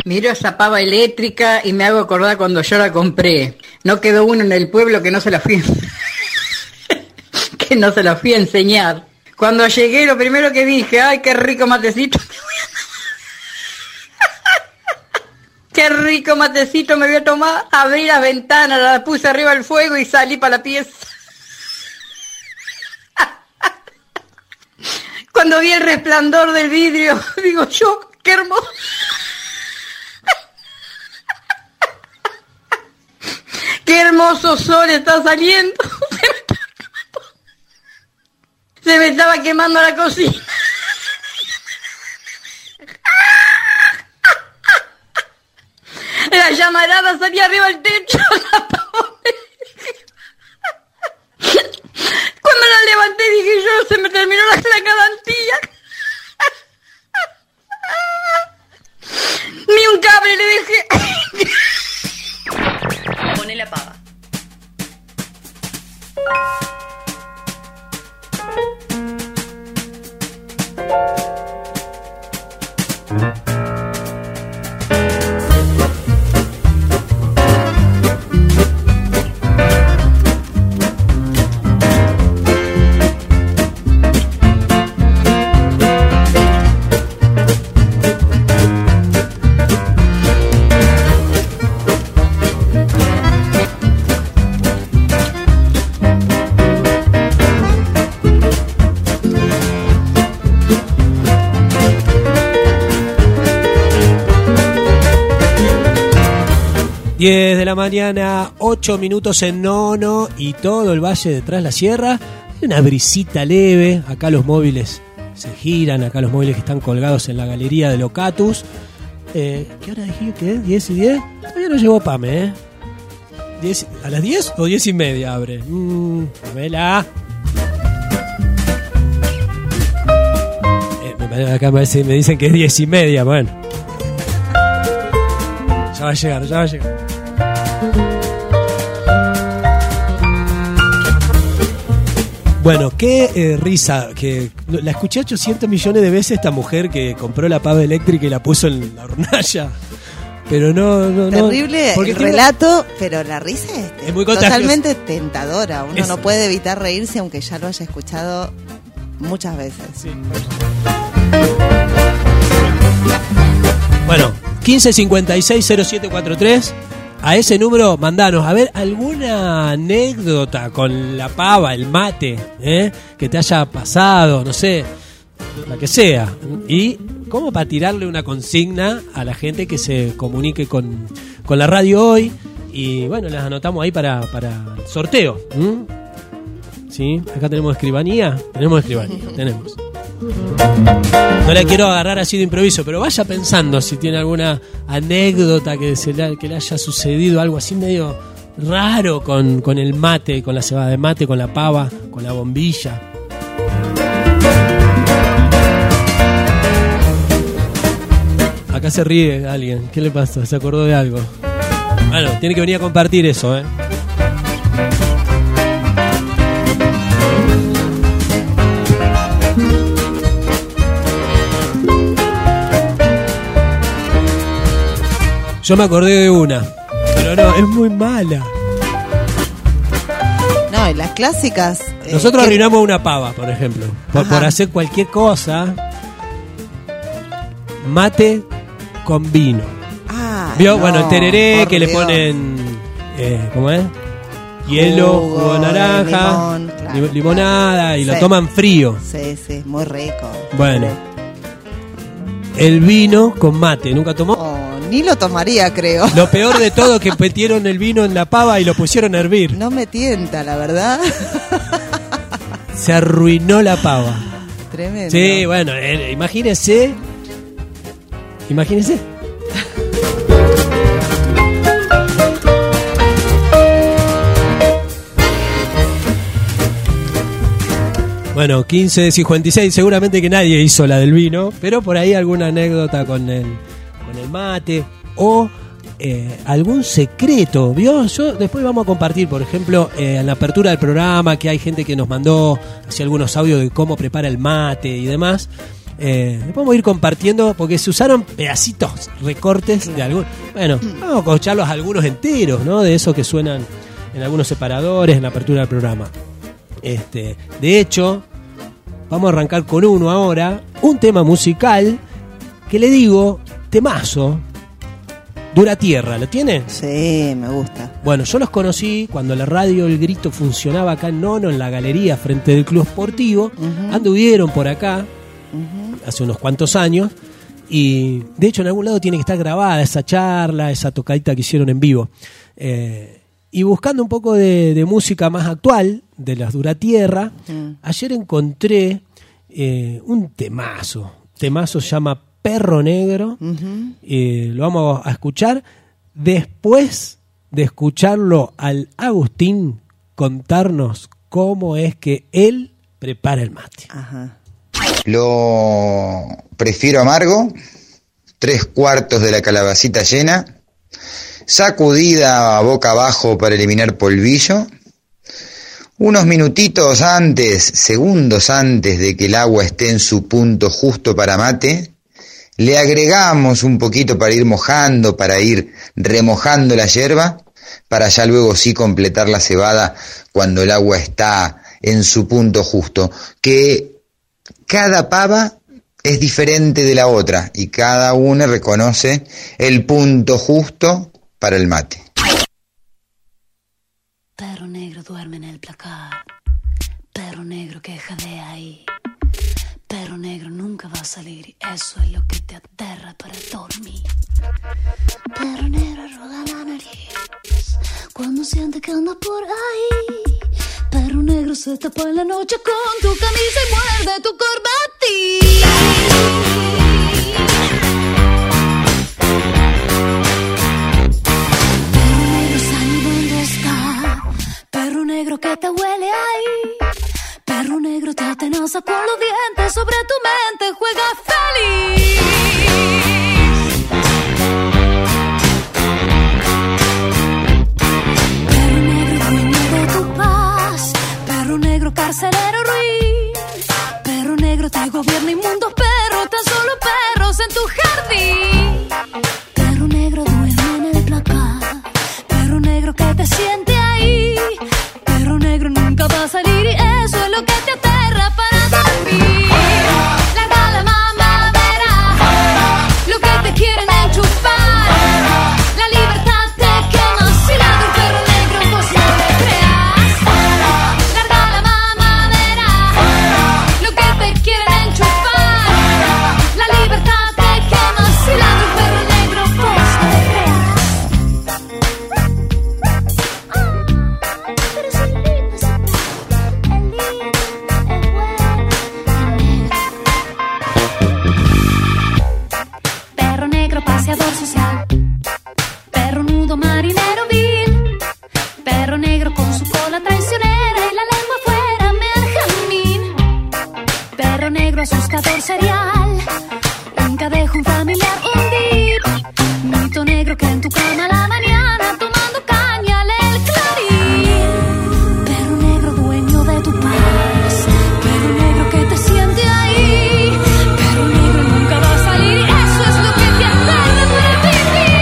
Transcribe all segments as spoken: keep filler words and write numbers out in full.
Miro esa pava eléctrica y me hago acordar cuando yo la compré. No quedó uno en el pueblo que no se la fui que no se la fui a enseñar. Cuando llegué, lo primero que dije, ay, qué rico matecito. Qué rico matecito me voy a tomar. Abrí las ventanas, la puse arriba del fuego y salí para la pieza. Cuando vi el resplandor del vidrio, digo yo, qué hermoso. Qué hermoso sol está saliendo. Se me estaba quemando la cocina. La llamarada salía arriba del techo. Cuando la levanté dije yo, se me terminó la, la garantía. Ni un cable le dejé. Pone la pava. diez de la mañana, ocho minutos en Nono y todo el valle detrás de la sierra. Hay una brisita leve, acá los móviles se giran, acá los móviles que están colgados en la galería de Locatus. Eh, ¿Qué hora dije que es? ¿diez y diez? Todavía no llegó Pame, ¿eh? diez, ¿a las diez o diez y media abre? Mmm, Pamela. Eh, me, acá me, me dicen que es diez y media, bueno. Ya va a llegar, ya va a llegar. Bueno, qué eh, risa, que la escuché ochocientos millones de veces esta mujer que compró la pava eléctrica y la puso en la hornalla. Pero no, no, no. Terrible el tiene... relato, pero la risa es, es muy totalmente tentadora. Uno es... no puede evitar reírse aunque ya lo haya escuchado muchas veces. Sí. Bueno, quince cincuenta y seis cero siete cuarenta y tres. A ese número mandanos, a ver, alguna anécdota con la pava, el mate, ¿eh? Que te haya pasado, no sé, la que sea. Y como para tirarle una consigna a la gente que se comunique con, con la radio hoy. Y bueno, las anotamos ahí para, para el sorteo. ¿Mm? ¿Sí? Acá tenemos escribanía. Tenemos escribanía, tenemos. No la quiero agarrar así de improviso, pero vaya pensando si tiene alguna anécdota que, se le, que le haya sucedido, algo así medio raro con, con el mate, con la cebada de mate, con la pava, con la bombilla. Acá se ríe alguien. ¿Qué le pasó? ¿Se acordó de algo? Bueno, tiene que venir a compartir eso, ¿eh? Yo me acordé de una, pero no, es muy mala. No, y las clásicas... Nosotros eh, arruinamos una pava, por ejemplo, por, por hacer cualquier cosa. Mate con vino. Ah, ¿Vio? no, bueno, el tereré que Dios. le ponen, eh, ¿cómo es? Hielo, Jugo, jugo de naranja, limón, claro, limonada, claro. y Sí. lo toman frío. Sí, sí, muy rico. Bueno, el vino con mate, ¿nunca tomó? Oh, ni lo tomaría, creo. Lo peor de todo es que metieron el vino en la pava y lo pusieron a hervir. No me tienta, la verdad. Se arruinó la pava. Tremendo. Sí, bueno, eh, imagínese. Imagínese. Bueno, quince cincuenta y seis, seguramente que nadie hizo la del vino, pero por ahí alguna anécdota con el, con el mate o eh, algún secreto, ¿vio? Yo después vamos a compartir, por ejemplo, eh, en la apertura del programa, que hay gente que nos mandó así algunos audios de cómo prepara el mate y demás. Eh, después vamos a ir compartiendo porque se usaron pedacitos, recortes de algunos. Bueno, vamos a escucharlos algunos enteros, ¿no? De esos que suenan en algunos separadores, en la apertura del programa. Este, de hecho, vamos a arrancar con uno ahora, un tema musical que le digo, temazo, Dura Tierra, ¿lo tiene? Sí, me gusta. Bueno, yo los conocí cuando la radio El Grito funcionaba acá en Nono, en la galería frente del Club Sportivo. Uh-huh. Anduvieron por acá uh-huh. hace unos cuantos años y de hecho en algún lado tiene que estar grabada esa charla, esa tocadita que hicieron en vivo. Eh, y buscando un poco de, de música más actual, de las Dura Tierra, uh-huh. ayer encontré eh, un temazo. Temazo se llama Perro Negro, uh-huh. eh, lo vamos a escuchar después de escucharlo al Agustín contarnos cómo es que él prepara el mate. Ajá. Lo prefiero amargo, tres cuartos de la calabacita llena, sacudida boca abajo para eliminar polvillo, unos minutitos antes, segundos antes de que el agua esté en su punto justo para mate, le agregamos un poquito para ir mojando, para ir remojando la yerba, para ya luego sí completar la cebada cuando el agua está en su punto justo. Que cada pava es diferente de la otra y cada una reconoce el punto justo para el mate. Perro negro duerme en el placar, perro negro que jadea ahí. Perro negro nunca va a salir y eso es lo que te aterra para dormir. Perro negro arruga la nariz cuando siente que anda por ahí. Perro negro se tapa en la noche con tu camisa y muerde tu corbatín. Perro negro sabe dónde está, perro negro que te huele ahí. Perro negro te atenaza con los dientes, sobre tu mente juega feliz. Perro negro dueño de tu paz, perro negro carcelero ruin. Perro negro te gobierna inmundos perros, tan solo perros en tu jardín. Perro negro duerme en el placar, perro negro que te siente ahí. Perro negro nunca va a salir y eso es lo que te aterra para dormir. Larga la mamadera, lo que te quieren enchufar. La libertad te quema si la de un perro negro vos no le creas. Larga la mamadera, lo que te quieren enchufar. La libertad te quema si la de un perro negro vos no le creas. Pero si lindo es el lindo, el bueno, el negro. Perro negro paseador social, perro nudo marinero vil, perro negro con su cola traicionera y la lengua fuera Benjamín. Perro negro asustador serial, nunca deja un familiar hundir. Mito negro que en tu cama a la mañana tomando caña lee el clarín. Perro negro dueño de tu paz, perro negro que te siente ahí. Perro negro nunca va a salir, eso es lo que te aterra para vivir.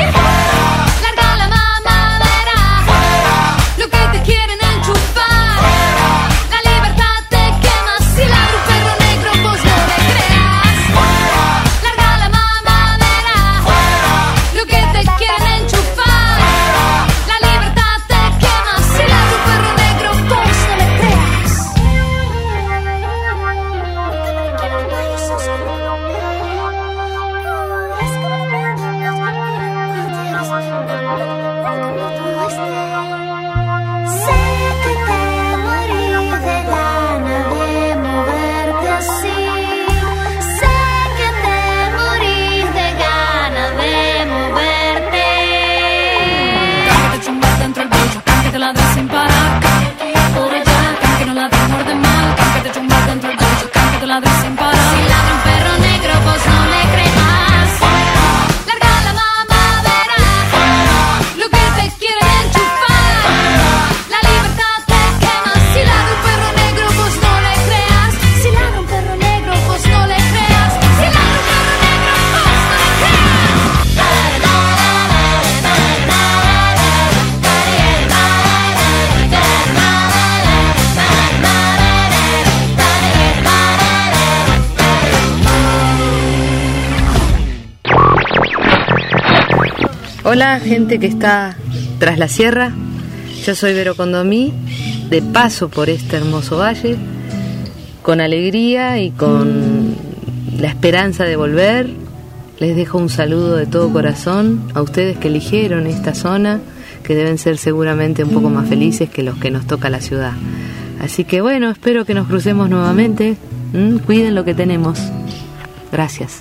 Hola, gente que está tras la sierra. Yo soy Vero Condomí, de paso por este hermoso valle, con alegría y con la esperanza de volver. Les dejo un saludo de todo corazón a ustedes que eligieron esta zona, que deben ser seguramente un poco más felices que los que nos toca la ciudad. Así que bueno, espero que nos crucemos nuevamente. ¿Mm? Cuiden lo que tenemos. Gracias.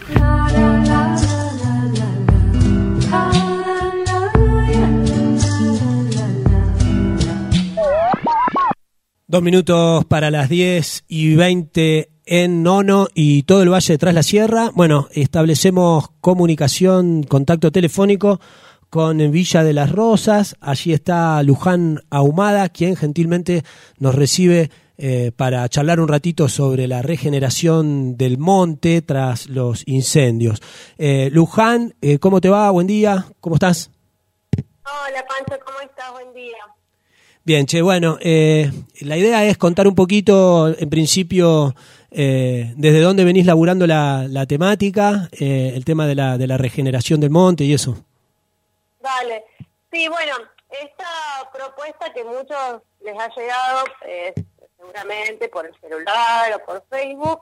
Dos minutos para las diez y veinte en Nono y todo el Valle de Tras la Sierra. Bueno, establecemos comunicación, contacto telefónico con Villa de las Rosas. Allí está Luján Ahumada, quien gentilmente nos recibe eh, para charlar un ratito sobre la regeneración del monte tras los incendios. Eh, Luján, eh, ¿cómo te va? Buen día, ¿cómo estás? Hola Pancho, ¿cómo estás? Buen día. Bien, che, bueno, eh, la idea es contar un poquito, en principio, eh, desde dónde venís laburando la, la temática, eh, el tema de la, de la regeneración del monte y eso. Dale. Sí, bueno, esta propuesta que muchos les ha llegado, eh, seguramente por el celular o por Facebook,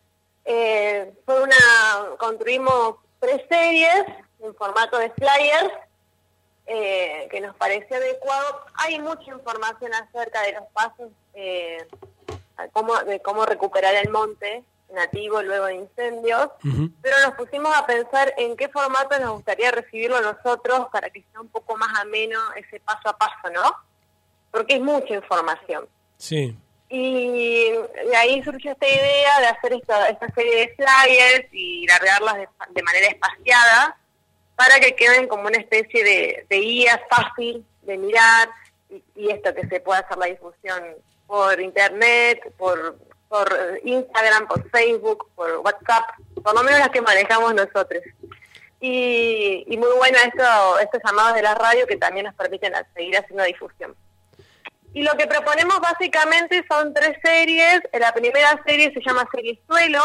eh, fue una, construimos tres series en formato de flyers, Eh, que nos pareció adecuado. Hay mucha información acerca de los pasos eh, cómo, de cómo recuperar el monte nativo luego de incendios, uh-huh. pero nos pusimos a pensar en qué formato nos gustaría recibirlo nosotros para que sea un poco más ameno ese paso a paso, ¿no? Porque es mucha información. Sí. Y de ahí surgió esta idea de hacer esta, esta serie de flyers y largarlas de, de manera espaciada, para que queden como una especie de, de guía fácil de mirar y, y esto que se pueda hacer la difusión por internet, por, por Instagram, por Facebook, por WhatsApp, por lo menos las que manejamos nosotros. Y, y muy bueno esto, estos llamados de la radio que también nos permiten seguir haciendo difusión. Y lo que proponemos básicamente son tres series. La primera serie se llama Serie Suelo,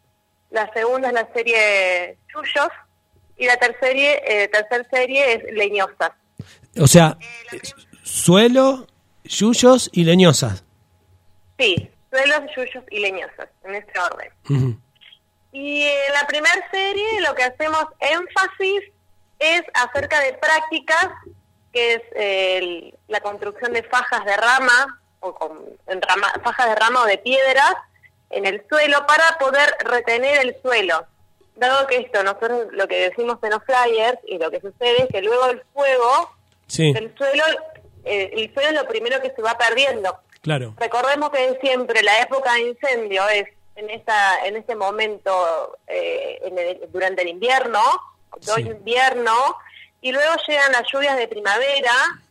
la segunda es la serie Chuyos, y la tercera serie, eh, tercer serie es Leñosas. O sea, eh, prim- suelo, yuyos y leñosas. Sí, suelos, yuyos y leñosas, en este orden. Uh-huh. Y en la primera serie lo que hacemos énfasis es acerca de prácticas, que es eh, el, la construcción de fajas de rama, o con en rama, fajas de rama o de piedras en el suelo para poder retener el suelo. Dado que esto, nosotros lo que decimos en los flyers, y lo que sucede es que luego el fuego, sí. el suelo, eh, el suelo es lo primero que se va perdiendo. Claro. Recordemos que siempre la época de incendio es en esta, en este momento, eh, en el, durante el invierno, todo el invierno, y luego llegan las lluvias de primavera,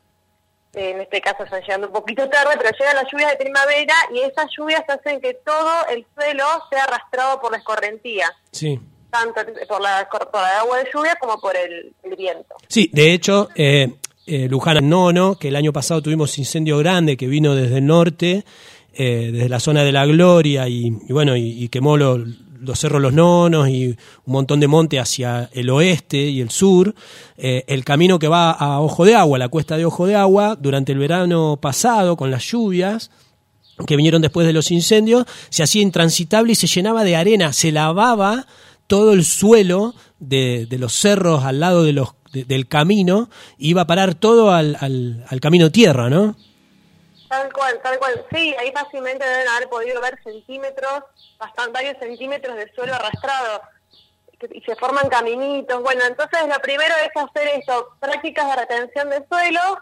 eh, en este caso están llegando un poquito tarde, pero llegan las lluvias de primavera, y esas lluvias hacen que todo el suelo sea arrastrado por la escorrentía. Sí. Tanto por la, por la agua de lluvia como por el, el viento. Sí, de hecho, eh, eh, Luján Nono, que el año pasado tuvimos incendio grande que vino desde el norte, eh, desde la zona de La Gloria, y, y bueno, y, y quemó lo, los cerros Los Nonos y un montón de monte hacia el oeste y el sur. Eh, el camino que va a Ojo de Agua, la cuesta de Ojo de Agua, durante el verano pasado, con las lluvias que vinieron después de los incendios, se hacía intransitable y se llenaba de arena, se lavaba todo el suelo de, de los cerros al lado de los de, del camino, iba a parar todo al, al, al camino tierra, ¿no? Tal cual, tal cual. Sí, ahí fácilmente deben haber podido ver centímetros, bastante, varios centímetros de suelo arrastrado, y se forman caminitos. Bueno, entonces lo primero es hacer esto, prácticas de retención de suelo,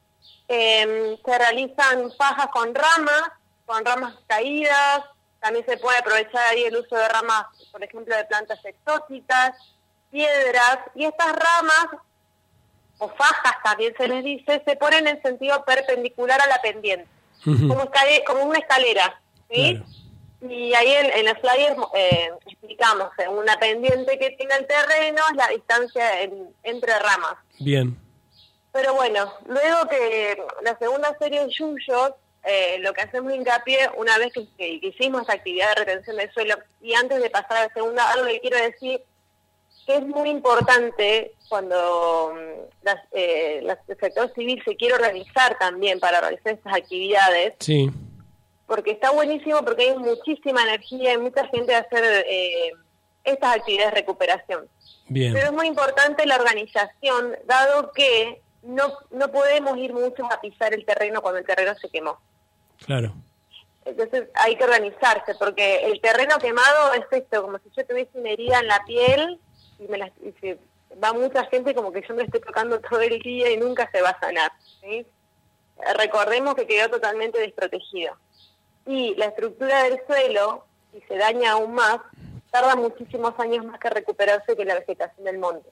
eh, se realizan fajas con ramas, con ramas caídas. También se puede aprovechar ahí el uso de ramas, por ejemplo, de plantas exóticas, piedras, y estas ramas, o fajas también se les dice, se ponen en sentido perpendicular a la pendiente, uh-huh. como, escalera, como una escalera, ¿sí? Claro. Y ahí en, en los flyers eh, explicamos, en una pendiente que tenga el terreno, la distancia en, entre ramas. Bien. Pero bueno, luego que la segunda serie de yuyos, Eh, lo que hacemos hincapié una vez que, que hicimos esta actividad de retención del suelo, y antes de pasar a la segunda, algo que quiero decir que es muy importante cuando las, eh, las, el sector civil se quiere organizar también para realizar estas actividades. Sí. Porque está buenísimo, porque hay muchísima energía y mucha gente a hacer eh, estas actividades de recuperación. Bien. Pero es muy importante la organización, dado que no no podemos ir muchos a pisar el terreno cuando el terreno se quemó. Claro. Entonces hay que organizarse, porque el terreno quemado es esto, como si yo tuviese una herida en la piel y, me la, y se, va mucha gente como que yo me la estoy tocando todo el día y nunca se va a sanar, ¿sí? Recordemos que quedó totalmente desprotegido. Y la estructura del suelo, si se daña aún más, tarda muchísimos años más que recuperarse que la vegetación del monte.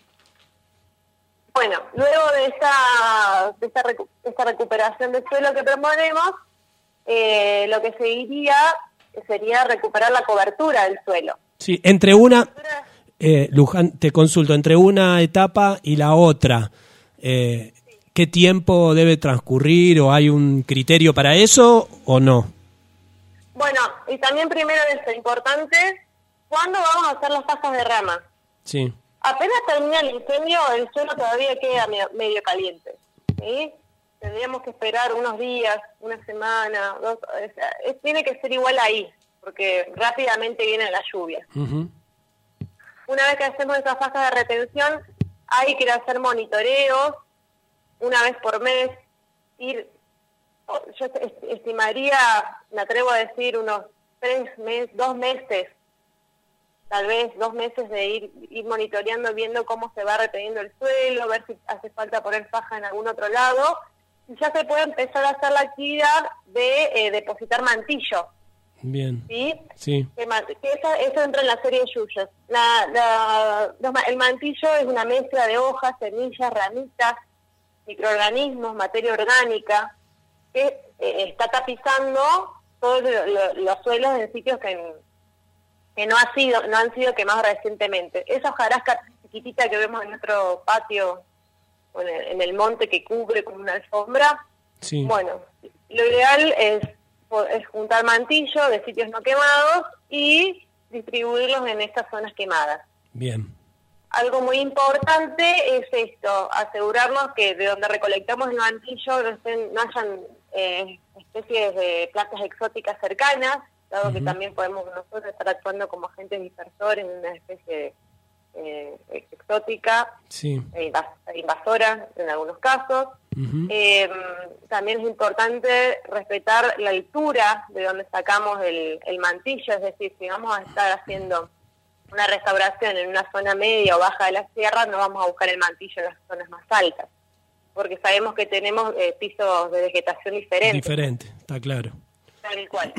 Bueno, luego de esta, de esta, recu- esta recuperación del suelo que proponemos, eh, lo que seguiría sería recuperar la cobertura del suelo. Sí, entre una, eh, Luján, te consulto, entre una etapa y la otra, eh, ¿qué tiempo debe transcurrir o hay un criterio para eso o no? Bueno, y también primero es importante, ¿cuándo vamos a hacer las fajas de rama? Sí. Apenas termina el incendio, el suelo todavía queda medio caliente, ¿sí? Tendríamos que esperar unos días, una semana, dos, o sea, es, tiene que ser igual ahí, porque rápidamente viene la lluvia. Uh-huh. Una vez que hacemos esas fajas de retención, hay que ir a hacer monitoreos una vez por mes, ir, yo estimaría, me atrevo a decir, unos tres meses, dos meses, tal vez dos meses de ir, ir monitoreando, viendo cómo se va reteniendo el suelo, ver si hace falta poner faja en algún otro lado, y ya se puede empezar a hacer la actividad de eh, depositar mantillo. Bien. ¿Sí? Sí. Que, que eso, eso entra en la serie de yuyos. La, la, los, el mantillo es una mezcla de hojas, semillas, ramitas, microorganismos, materia orgánica, que eh, está tapizando todos lo, lo, los suelos en sitios que, que no ha sido no han sido quemados recientemente. Esa hojarasca chiquitita que vemos en nuestro patio, en el, en el monte que cubre como una alfombra, sí. Bueno, lo ideal es, es juntar mantillo de sitios no quemados y distribuirlos en estas zonas quemadas. Bien. Algo muy importante es esto, asegurarnos que de donde recolectamos el mantillo no, estén, no hayan eh, especies de plantas exóticas cercanas, dado uh-huh. que también podemos nosotros estar actuando como agentes dispersores en una especie eh, exótica, sí. e invasora en algunos casos. Uh-huh. Eh, también es importante respetar la altura de donde sacamos el, el mantillo, es decir, si vamos a estar haciendo una restauración en una zona media o baja de la sierra, no vamos a buscar el mantillo en las zonas más altas, porque sabemos que tenemos eh, pisos de vegetación diferentes. Diferente, está claro. Tal cual.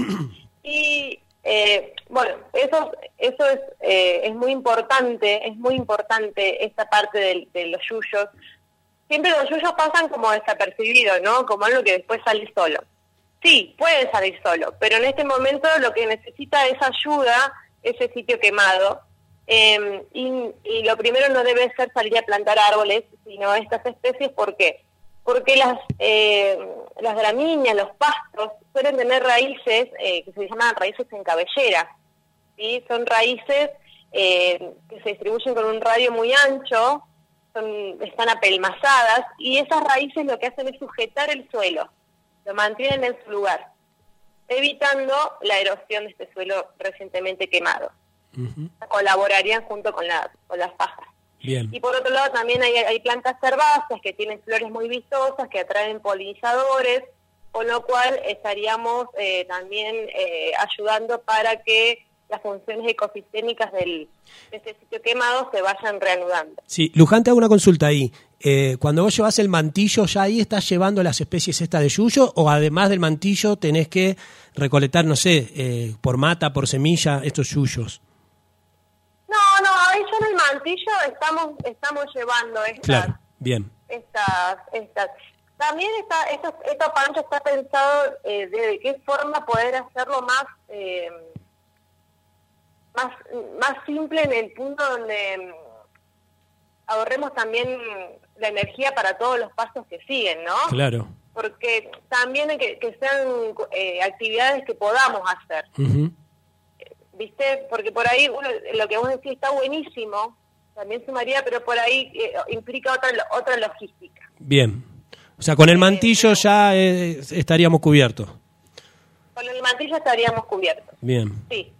Y eh, bueno, eso eso es eh, es muy importante, es muy importante esta parte de, de los yuyos. Siempre los yuyos pasan como desapercibidos, ¿no? Como algo que después sale solo. Sí, puede salir solo, pero en este momento lo que necesita es ayuda ese sitio quemado, eh, y, y lo primero no debe ser salir a plantar árboles, sino estas especies. ¿Por qué? Porque las eh, las gramíneas, los pastos, suelen tener raíces eh, que se llaman raíces en cabellera, ¿sí? Son raíces eh, que se distribuyen con un radio muy ancho, son, están apelmazadas, y esas raíces lo que hacen es sujetar el suelo, lo mantienen en su lugar, evitando la erosión de este suelo recientemente quemado. Uh-huh. Colaborarían junto con, la, con las fajas. Bien. Y por otro lado también hay, hay plantas herbáceas que tienen flores muy vistosas, que atraen polinizadores, con lo cual estaríamos eh, también eh, ayudando para que las funciones ecosistémicas del, de este sitio quemado se vayan reanudando. Sí, Luján, te hago una consulta ahí. Eh, cuando vos llevas el mantillo, ¿ya ahí estás llevando las especies estas de yuyo? ¿O además del mantillo tenés que recolectar, no sé, eh, por mata, por semilla, estos yuyos? No, no, ahí ya en el mantillo estamos estamos llevando estas. Claro, bien. Estas, estas. También está, estos, estos panchos está pensado eh, de qué forma poder hacerlo más, eh, más, más simple, en el punto donde ahorremos también la energía para todos los pasos que siguen, ¿no? Claro. Porque también que, que sean eh, actividades que podamos hacer. Uh-huh. ¿Viste? Porque por ahí uno, lo que vos decís está buenísimo, también sumaría, pero por ahí eh, implica otra otra logística. Bien. O sea, con el mantillo ya eh, estaríamos cubiertos. Con el mantillo estaríamos cubiertos. Bien. Sí.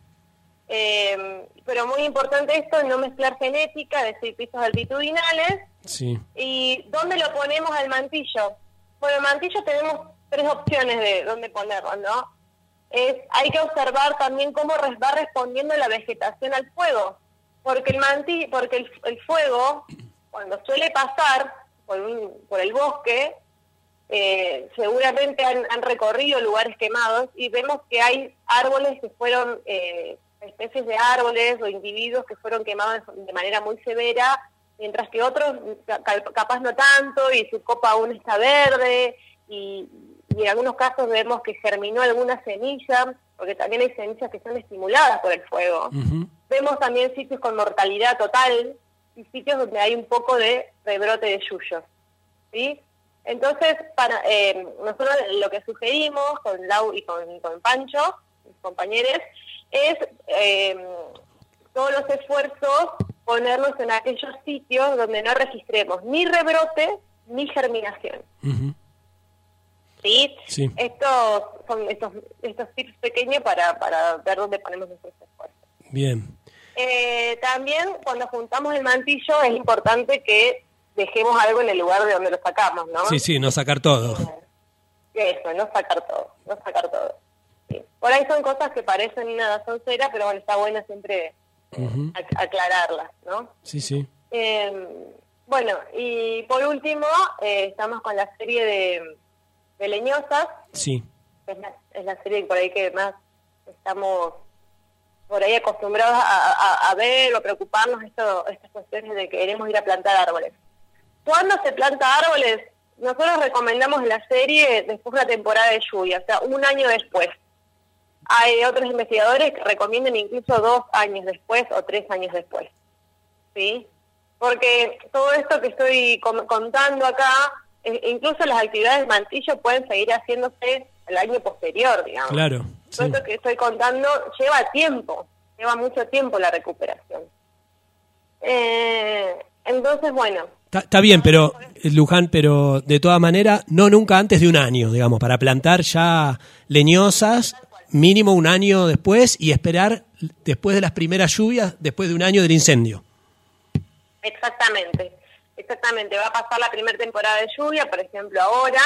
Eh, pero muy importante esto, no mezclar genética, es decir, pisos altitudinales. Sí. ¿Y dónde lo ponemos al mantillo? Bueno, el mantillo tenemos tres opciones de dónde ponerlo, ¿no? Es, hay que observar también cómo res, va respondiendo la vegetación al fuego, porque el mantillo, porque el, el fuego, cuando suele pasar por, un, por el bosque, eh, seguramente han, han recorrido lugares quemados y vemos que hay árboles que fueron, eh, especies de árboles o individuos que fueron quemados de manera muy severa, mientras que otros capaz no tanto y su copa aún está verde y, y en algunos casos vemos que germinó alguna semilla, porque también hay semillas que son estimuladas por el fuego. Uh-huh. Vemos también sitios con mortalidad total y sitios donde hay un poco de rebrote de yuyos, ¿sí? Entonces, para eh, nosotros lo que sugerimos con Lau y con, con Pancho, mis compañeros, es eh, todos los esfuerzos ponernos en aquellos sitios donde no registremos ni rebrote ni germinación. Uh-huh. ¿Sí? Sí. Estos son estos estos tips pequeños para, para ver dónde ponemos nuestros esfuerzos. Bien. Eh, también cuando juntamos el mantillo es importante que dejemos algo en el lugar de donde lo sacamos, ¿no? Sí, sí, no sacar todo. Eso, no sacar todo, no sacar todo. Sí. Por ahí son cosas que parecen una soncera, pero bueno, está bueno siempre uh-huh. ac- aclararlas, ¿no? Sí, sí. Eh, bueno, y por último, eh, estamos con la serie de, de leñosas. Sí. Es la, es la serie por ahí que más estamos por ahí acostumbrados a, a, a ver o a preocuparnos esto, estas cuestiones de que queremos ir a plantar árboles. ¿Cuándo se planta árboles? Nosotros recomendamos la serie después de la temporada de lluvia, o sea, un año después. Hay otros investigadores que recomiendan incluso dos años después o tres años después, ¿sí? Porque todo esto que estoy com- contando acá, eh, incluso las actividades de mantillo pueden seguir haciéndose el año posterior, digamos. Claro. Sí. Todo esto que estoy contando lleva tiempo, lleva mucho tiempo la recuperación. Eh, entonces, bueno... Está bien, pero Luján, pero de todas maneras, no nunca antes de un año, digamos, para plantar ya leñosas, mínimo un año después y esperar después de las primeras lluvias, después de un año del incendio. Exactamente, exactamente. Va a pasar la primera temporada de lluvia, por ejemplo, ahora,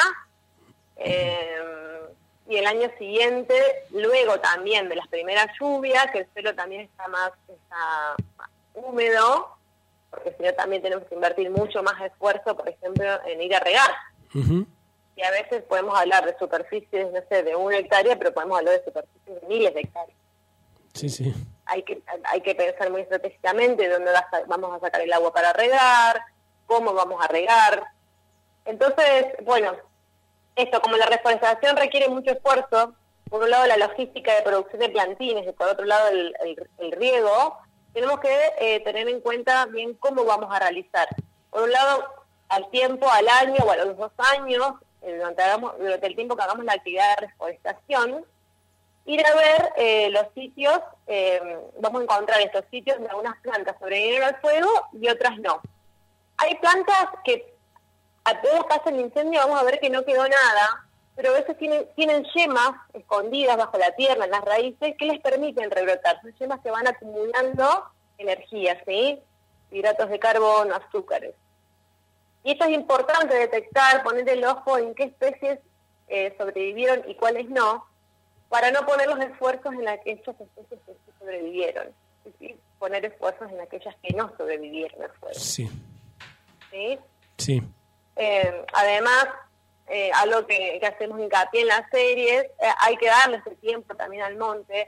eh, y el año siguiente, luego también de las primeras lluvias, que el suelo también está más, está más húmedo, porque si no también tenemos que invertir mucho más esfuerzo, por ejemplo, en ir a regar. Uh-huh. Y a veces podemos hablar de superficies, no sé, de una hectárea, pero podemos hablar de superficies de miles de hectáreas. Sí, sí. Hay que hay que pensar muy estratégicamente dónde vamos a sacar el agua para regar, cómo vamos a regar. Entonces, bueno, esto, como la reforestación requiere mucho esfuerzo, por un lado la logística de producción de plantines y por otro lado el, el, el riego, tenemos que eh, tener en cuenta bien cómo vamos a realizar. Por un lado, al tiempo, al año o a los dos años, eh, durante, hagamos, durante el tiempo que hagamos la actividad de reforestación, ir a ver eh, los sitios, eh, vamos a encontrar estos sitios donde algunas plantas sobrevivieron al fuego y otras no. Hay plantas que apenas pasa el incendio, vamos a ver que no quedó nada, pero a veces tienen, tienen yemas escondidas bajo la tierra, en las raíces, que les permiten rebrotar. Son yemas que van acumulando energía, ¿sí? Hidratos de carbono, azúcares. Y esto es importante detectar, poner el ojo en qué especies eh, sobrevivieron y cuáles no, para no poner los esfuerzos en aquellas especies que sí sobrevivieron. ¿Sí? Poner esfuerzos en aquellas que no sobrevivieron al fuego. Sí. ¿Sí? Sí. Eh, además, Eh, algo que, que hacemos hincapié en las series, eh, hay que darle ese tiempo también al monte,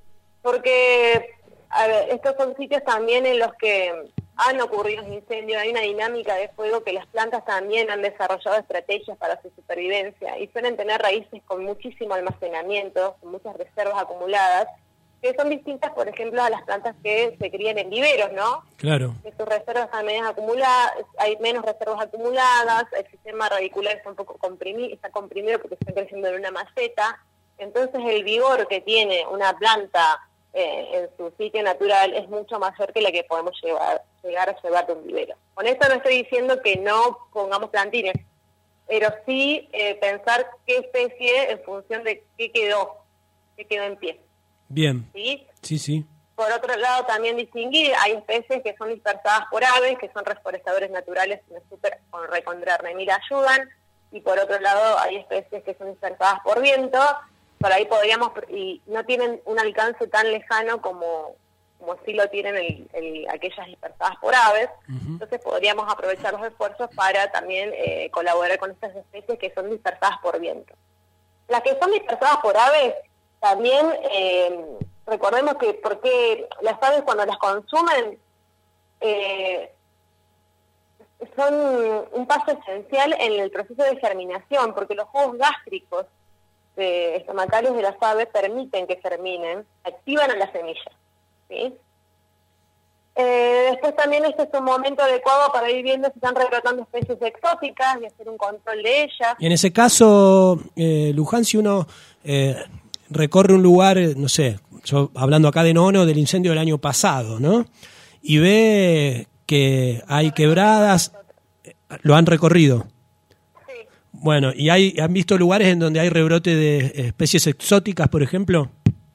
porque a ver, estos son sitios también en los que han ocurrido incendios, hay una dinámica de fuego que las plantas también han desarrollado estrategias para su supervivencia y suelen tener raíces con muchísimo almacenamiento, con muchas reservas acumuladas, que son distintas, por ejemplo, a las plantas que se crían en viveros, ¿no? Claro. Que sus reservas están menos acumuladas, hay menos reservas acumuladas, el sistema radicular está un poco comprimido, está comprimido porque está creciendo en una maceta, entonces el vigor que tiene una planta eh, en su sitio natural es mucho mayor que la que podemos llevar, llegar a llevar de un vivero. Con esto no estoy diciendo que no pongamos plantines, pero sí eh, pensar qué especie en función de qué quedó, qué quedó en pie. Bien. ¿Sí? Sí, sí. Por otro lado, también distinguir, hay especies que son dispersadas por aves, que son reforestadores naturales, que súper con recontra remil ayudan, y por otro lado hay especies que son dispersadas por viento, por ahí podríamos, y no tienen un alcance tan lejano como, como sí lo tienen el, el, aquellas dispersadas por aves. Uh-huh. Entonces podríamos aprovechar los esfuerzos para también eh, colaborar con estas especies que son dispersadas por viento. Las que son dispersadas por aves, también eh, recordemos que porque las aves cuando las consumen eh, son un paso esencial en el proceso de germinación, porque los jugos gástricos de estomacales de las aves permiten que germinen, activan a la semilla, ¿sí? Eh, después también este es un momento adecuado para ir viendo si están rebrotando especies exóticas y hacer un control de ellas. Y en ese caso, eh, Luján, si uno eh, recorre un lugar, no sé, yo hablando acá de Nono, del incendio del año pasado, ¿no? Y ve que hay quebradas, ¿lo han recorrido? Sí. Bueno, ¿y hay han visto lugares en donde hay rebrote de especies exóticas, por ejemplo?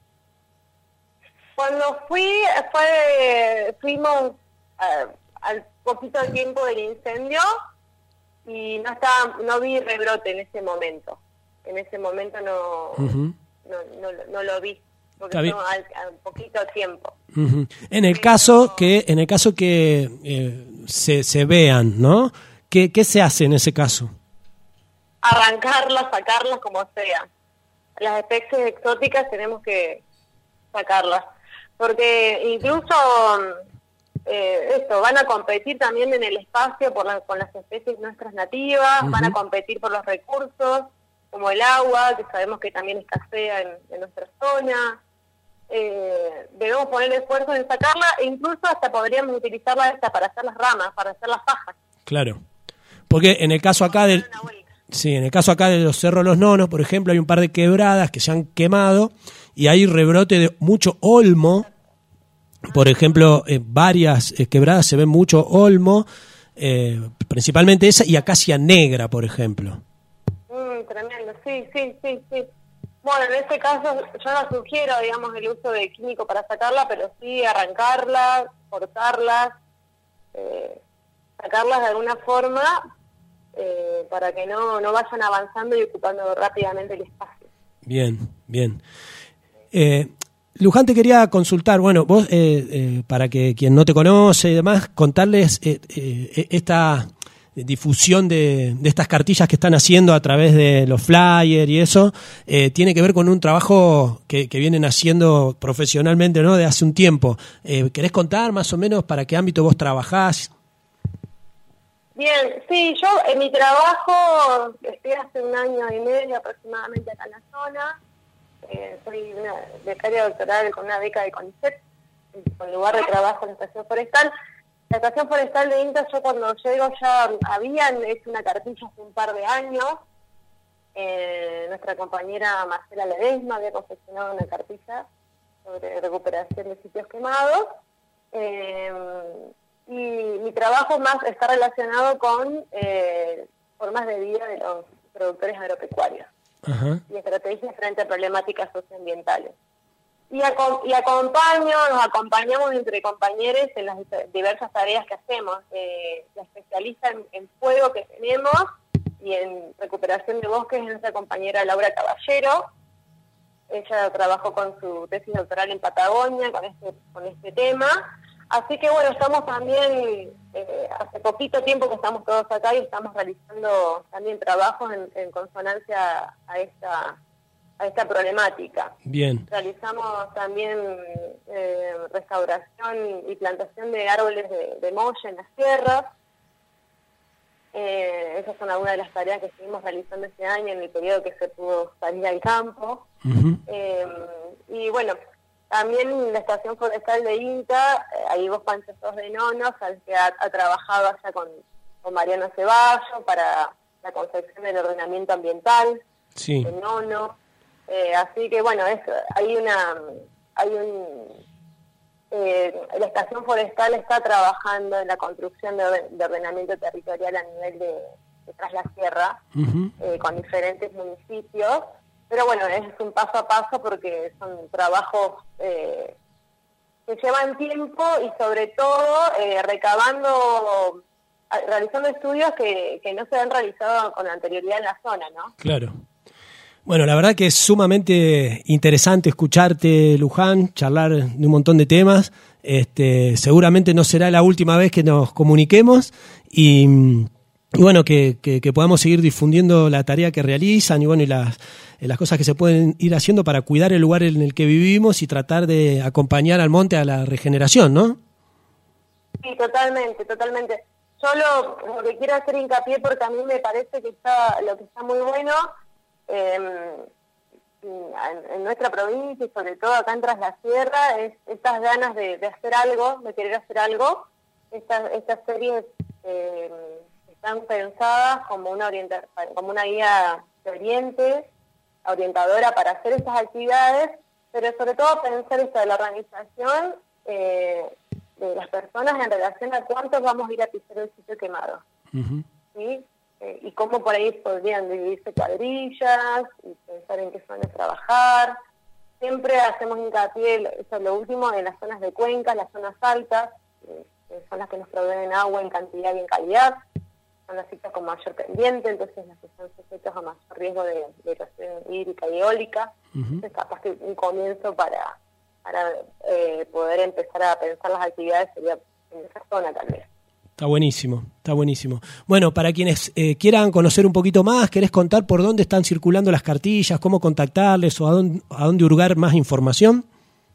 Cuando fui, fue, fuimos uh, al poquito tiempo del incendio y no estaba, no vi rebrote en ese momento. En ese momento no, uh-huh. no, no, no lo vi, porque fue al, al poquito tiempo. Uh-huh. En el caso que, en el caso que eh, se, se vean, ¿no? ¿Qué, ¿Qué se hace en ese caso? Arrancarlas, sacarlas como sea. Las especies exóticas tenemos que sacarlas. Porque incluso eh, esto, van a competir también en el espacio por la, con las especies nuestras nativas, uh-huh. van a competir por los recursos, como el agua, que sabemos que también escasea en, en nuestra zona. Eh, debemos poner esfuerzo en sacarla e incluso hasta podríamos utilizarla esta para hacer las ramas, para hacer las pajas. Claro, porque en el caso acá del... Sí, en el caso acá de los Cerros Los Nonos, por ejemplo, hay un par de quebradas que se han quemado y hay rebrote de mucho olmo. Por ejemplo, en varias eh, quebradas se ve mucho olmo, eh, principalmente esa y acacia negra, por ejemplo. Mm, tremendo, sí, sí, sí, sí. Bueno, en este caso yo no sugiero, digamos, el uso de químico para sacarla, pero sí arrancarlas, cortarlas, eh, sacarlas de alguna forma, Eh, para que no, no vayan avanzando y ocupando rápidamente el espacio. Bien, bien. Eh, Luján, te quería consultar, bueno, vos, eh, eh, para que quien no te conoce y demás, contarles eh, eh, esta difusión de, de estas cartillas que están haciendo a través de los flyers y eso, eh, tiene que ver con un trabajo que, que vienen haciendo profesionalmente, ¿no?, de hace un tiempo. Eh, ¿Querés contar más o menos para qué ámbito vos trabajás? Bien, sí, yo en mi trabajo estoy hace un año y medio aproximadamente acá en la zona. Eh, soy una becaria doctoral con una beca de CONICET, con lugar de trabajo en la estación forestal. La estación forestal de INTA, yo cuando llego ya habían hecho una cartilla hace un par de años. Eh, nuestra compañera Marcela Ledesma había confeccionado una cartilla sobre recuperación de sitios quemados. Eh, Y mi trabajo más está relacionado con eh, formas de vida de los productores agropecuarios. Uh-huh. Y estrategias frente a problemáticas socioambientales. Y, aco- y acompaño, nos acompañamos entre compañeros en las diversas tareas que hacemos. Eh, la especialista en, en fuego que tenemos y en recuperación de bosques es nuestra compañera Laura Caballero. Ella trabajó con su tesis doctoral en Patagonia con este, con este tema. Así que bueno, estamos también, eh, hace poquito tiempo que estamos todos acá y estamos realizando también trabajos en, en consonancia a esta a esta problemática. Bien. Realizamos también eh, restauración y plantación de árboles de, de molle en las sierras. Eh, esas son algunas de las tareas que seguimos realizando este año en el periodo que se pudo salir al campo. Uh-huh. Eh, y bueno, también la estación forestal de INTA, eh, ahí vos Pancho sos de Nonos, al que ha, ha trabajado allá con, con Mariano Ceballo para la concepción del ordenamiento ambiental, sí, de Nono. Eh, así que bueno, es, hay una hay un eh, la estación forestal está trabajando en la construcción de, de ordenamiento territorial a nivel de, de Tras la Sierra, uh-huh. eh, con diferentes municipios, pero bueno, es un paso a paso porque son trabajos eh, que llevan tiempo y sobre todo eh, recabando, realizando estudios que, que no se han realizado con anterioridad en la zona, ¿no? Claro. Bueno, la verdad que es sumamente interesante escucharte, Luján, charlar de un montón de temas. Este, seguramente no será la última vez que nos comuniquemos y, y bueno, que, que, que podamos seguir difundiendo la tarea que realizan y bueno, y las, las cosas que se pueden ir haciendo para cuidar el lugar en el que vivimos y tratar de acompañar al monte a la regeneración, ¿no? Sí, totalmente, totalmente. Yo lo, lo que quiero hacer hincapié, porque a mí me parece que está lo que está muy bueno eh, en, en nuestra provincia y sobre todo acá en Tras la Sierra, es estas ganas de, de hacer algo, de querer hacer algo. Estas, estas series eh, están pensadas como una orienta, como una guía de oriente, orientadora para hacer estas actividades, pero sobre todo pensar esto de la organización eh, de las personas en relación a cuántos vamos a ir a pisar el sitio quemado. Uh-huh. ¿Sí? Eh, y cómo por ahí podrían dividirse cuadrillas y pensar en qué zonas trabajar. Siempre hacemos hincapié, eso es lo último, en las zonas de cuencas, las zonas altas, eh, que son las que nos proveen agua en cantidad y en calidad, son las sitios con mayor pendiente, entonces las que están sujetas a mayor riesgo de, de erosión hídrica y eólica. Uh-huh. Entonces capaz que un comienzo para, para eh, poder empezar a pensar las actividades sería en esa zona también. Está buenísimo, está buenísimo. Bueno, para quienes eh, quieran conocer un poquito más, ¿querés contar por dónde están circulando las cartillas, cómo contactarles o a dónde, a dónde hurgar más información?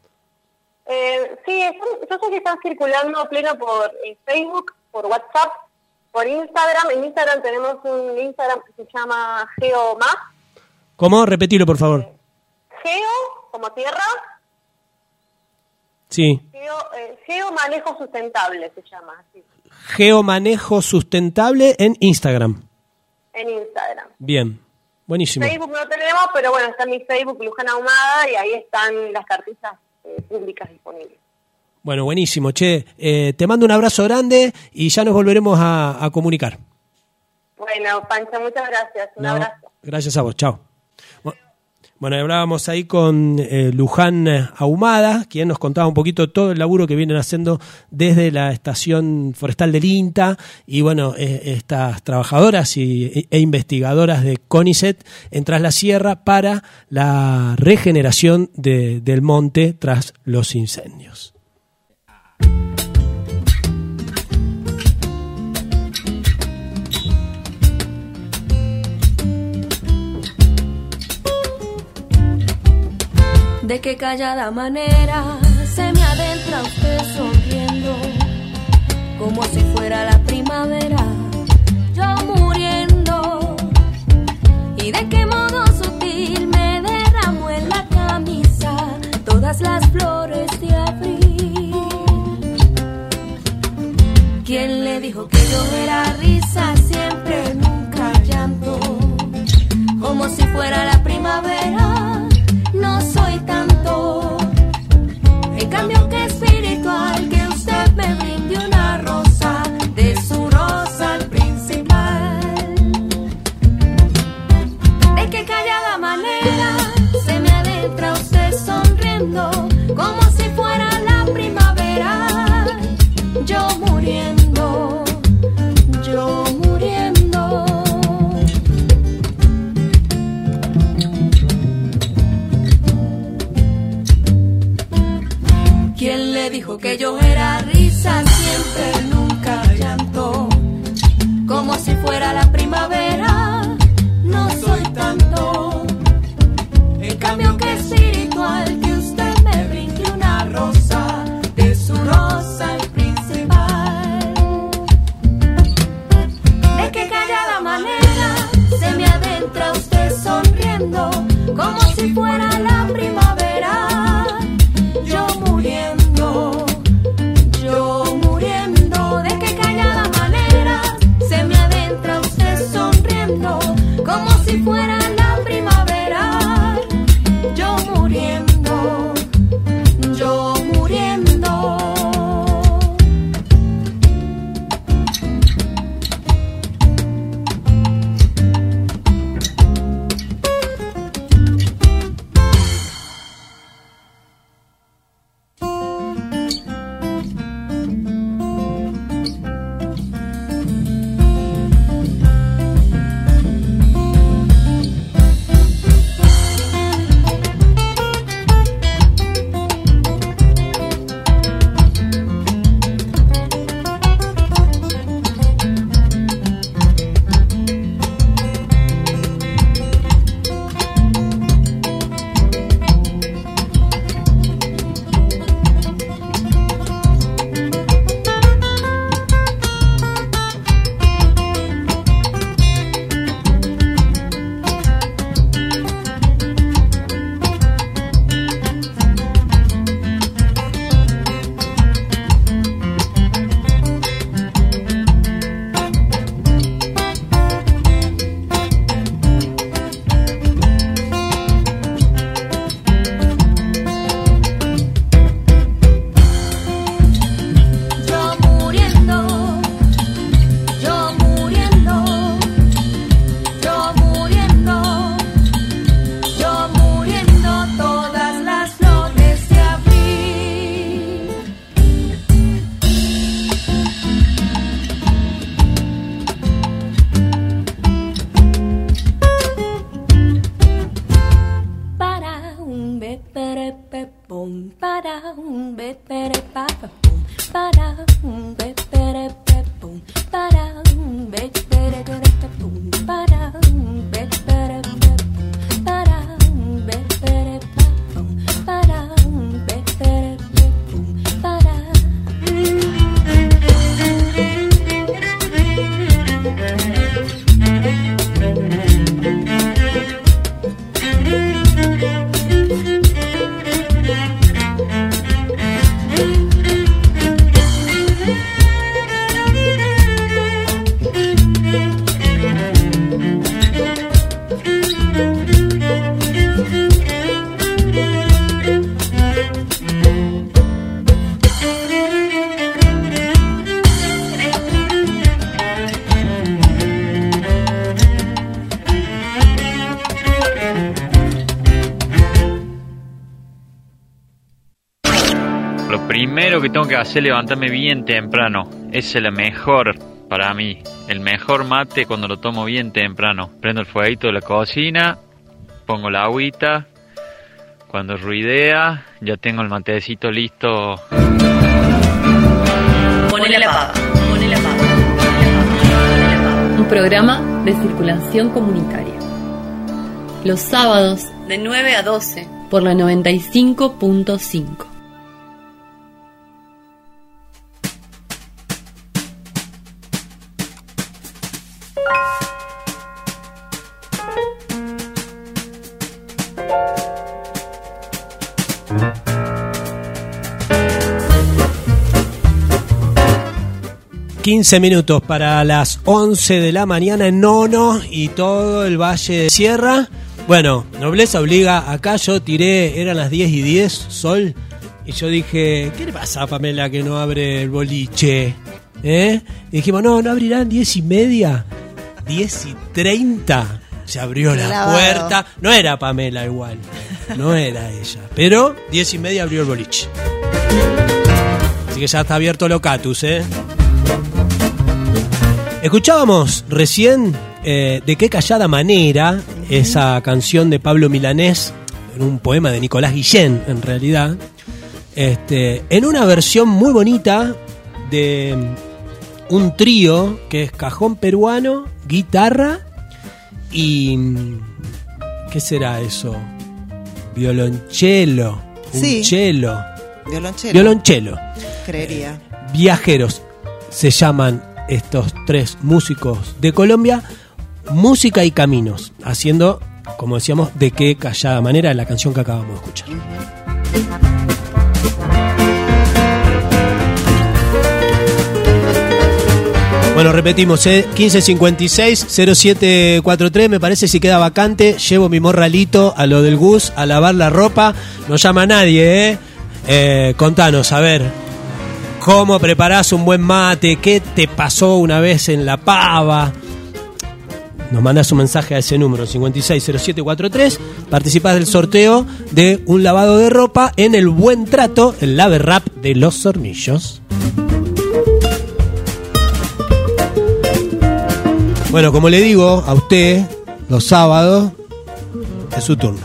Eh, sí, yo sé que están circulando pleno por eh, Facebook, por WhatsApp, por Instagram. En Instagram tenemos un Instagram que se llama GeoMás. ¿Cómo? Repetilo, por favor. Eh, Geo, como tierra. Sí. Geo, eh, Geomanejo Sustentable se llama así. Geomanejo Sustentable en Instagram. En Instagram. Bien, buenísimo. Facebook no tenemos, pero bueno, está mi Facebook, Luján Ahumada, y ahí están las cartillas eh, públicas disponibles. Bueno, buenísimo, che. Eh, te mando un abrazo grande y ya nos volveremos a, a comunicar. Bueno, Pancha, muchas gracias. Un no, abrazo. Gracias a vos, chao. Bueno, hablábamos ahí con eh, Luján Ahumada, quien nos contaba un poquito todo el laburo que vienen haciendo desde la estación forestal del INTA y bueno, eh, estas trabajadoras y, e investigadoras de CONICET en Tras la Sierra para la regeneración de, del monte tras los incendios. De qué callada manera se me adentra usted sonriendo, como si fuera la primavera, yo muriendo. Y de qué modo sutil me derramó en la camisa todas las flores de abril. ¿Quién le dijo que yo era risa siempre, nunca llanto? Como si fuera la primavera, no soy tanto. En cambio que espiritual, que usted me brinde una rosa, de su rosa al principal. De qué callada manera se me adentra usted sonriendo, como si fuera la primavera, yo muriendo, yo muriendo. ¿Quién le dijo que yo era risa siempre, nunca llanto? Como si fuera la primavera, no soy tanto. En cambio que espiritual, que usted me brinde una rosa, de su rosa al principal. De qué callada manera se me adentra usted sonriendo, como si fuera la primavera, yo muriendo, yo muriendo. primero que tengo que hacer es levantarme bien temprano. Ese es el mejor para mí. El mejor mate cuando lo tomo bien temprano. Prendo el fueguito de la cocina, pongo la agüita. Cuando ruidea, ya tengo el matecito listo. Ponele la pava, ponele la pava, un programa de circulación comunitaria. Los sábados de nueve a doce por la noventa y cinco punto cinco. quince minutos para las once de la mañana en Nono y todo el Valle de Sierra. Bueno, nobleza obliga, acá yo tiré, eran las diez y diez, sol, y yo dije, ¿qué le pasa a Pamela que no abre el boliche? ¿Eh? Y dijimos, no, no abrirán diez y media, diez y treinta, se abrió la Clavado. puerta, no era Pamela igual, no era ella, pero diez y media abrió el boliche. Así que ya está abierto Locatus, ¿eh? Escuchábamos recién eh, De qué callada manera, esa canción de Pablo Milanés, en un poema de Nicolás Guillén, en realidad, este, en una versión muy bonita de un trío que es cajón peruano, guitarra y... ¿qué será eso? Violonchelo, un Sí. cello. Violonchelo. Violonchelo. Creería. Viajeros se llaman estos tres músicos de Colombia, Música y Caminos, haciendo, como decíamos, De qué callada manera, la canción que acabamos de escuchar. Bueno, repetimos, ¿eh? quince cincuenta y seis cero siete cuarenta y tres, me parece si queda vacante, llevo mi morralito a lo del Gus a lavar la ropa, no llama a nadie, ¿eh? Eh, contanos, a ver, ¿cómo preparás un buen mate? ¿Qué te pasó una vez en La Pava? Nos mandás un mensaje a ese número, cincuenta y seis cero siete cuarenta y tres. Participás del sorteo de un lavado de ropa en el Buen Trato, el Lave Rap de Los Hornillos. Bueno, como le digo a usted, los sábados es su turno.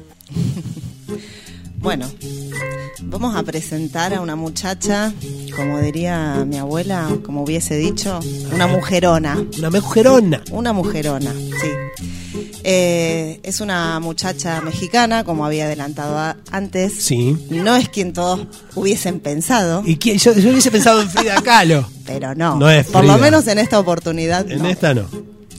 Bueno, vamos a presentar a una muchacha, como diría mi abuela, como hubiese dicho, una mujerona. Una mujerona. Una mujerona, sí. Eh, es una muchacha mexicana, como había adelantado a- antes. Sí. No es quien todos hubiesen pensado, ¿Y quién? Yo, yo hubiese pensado en Frida Kahlo. pero no. No es Por lo Frida. menos en esta oportunidad En no. esta no.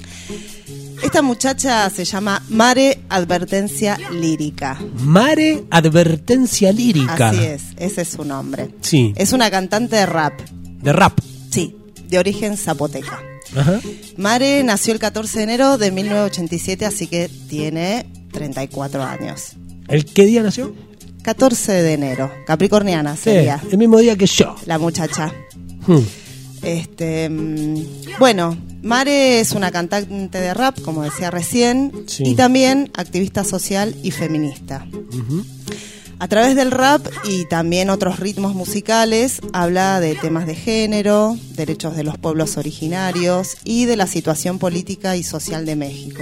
Esta muchacha se llama Mare Advertencia Lírica. Mare Advertencia Lírica. Así es, ese es su nombre. Sí. Es una cantante de rap, De rap. sí, de origen zapoteca. Ajá. Mare nació el catorce de enero de mil novecientos ochenta y siete, así que tiene treinta y cuatro años. ¿El qué día nació? catorce de enero, capricorniana Sí, sería el mismo día que yo. la muchacha. Hmm. Este, mm, bueno, Mare es una cantante de rap, como decía recién, Sí. y también activista social y feminista. Ujú. A través del rap y también otros ritmos musicales, habla de temas de género, derechos de los pueblos originarios y de la situación política y social de México.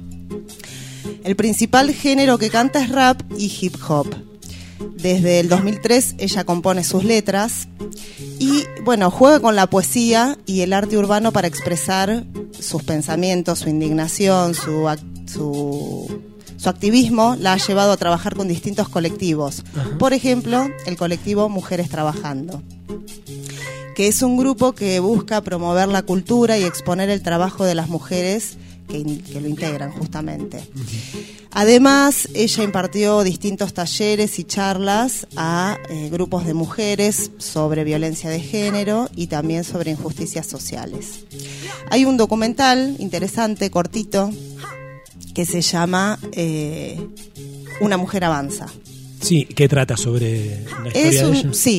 El principal género que canta es rap y hip hop. Desde el dos mil tres ella compone sus letras y, bueno, juega con la poesía y el arte urbano para expresar sus pensamientos, su indignación, su, ac- su, su activismo. La ha llevado a trabajar con distintos colectivos. Por ejemplo, el colectivo Mujeres Trabajando, que es un grupo que busca promover la cultura y exponer el trabajo de las mujeres que, in- que lo integran justamente. Además, ella impartió distintos talleres y charlas a eh, grupos de mujeres sobre violencia de género y también sobre injusticias sociales. Hay un documental interesante, cortito, que se llama eh, Una mujer avanza. Sí, ¿qué trata sobre la historia Es de un, ella? sí,